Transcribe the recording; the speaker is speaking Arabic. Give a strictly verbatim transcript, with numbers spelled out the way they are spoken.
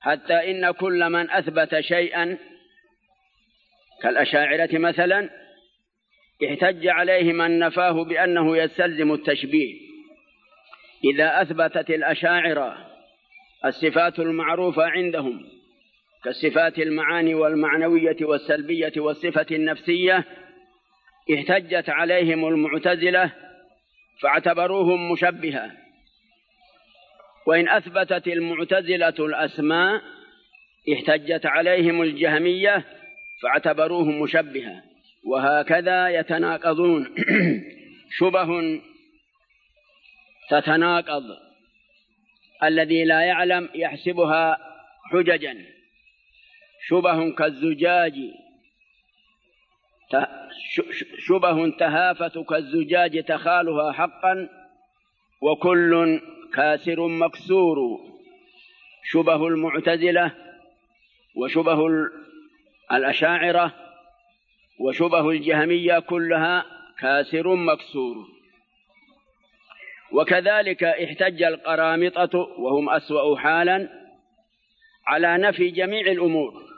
حتى إن كل من أثبت شيئا كالأشاعرة مثلا احتج عليه من نفاه بأنه يستلزم التشبيه. إذا أثبتت الأشاعرة الصفات المعروفة عندهم كالصفات المعاني والمعنوية والسلبية والصفة النفسية احتجت عليهم المعتزلة فاعتبروهم مشبهة. وإن أثبتت المعتزلة الأسماء احتجت عليهم الجهمية فاعتبروهم مشبهة، وهكذا يتناقضون. شبه تتناقض، الذي لا يعلم يحسبها حججا. شبه كالزجاج شبه تهافت كالزجاج تخالها حقا وكل كاسر مكسور. شبه المعتزلة وشبه الأشاعرة وشبه الجهمية كلها كاسر مكسور. وكذلك احتج القرامطة وهم أسوأ حالا على نفي جميع الأمور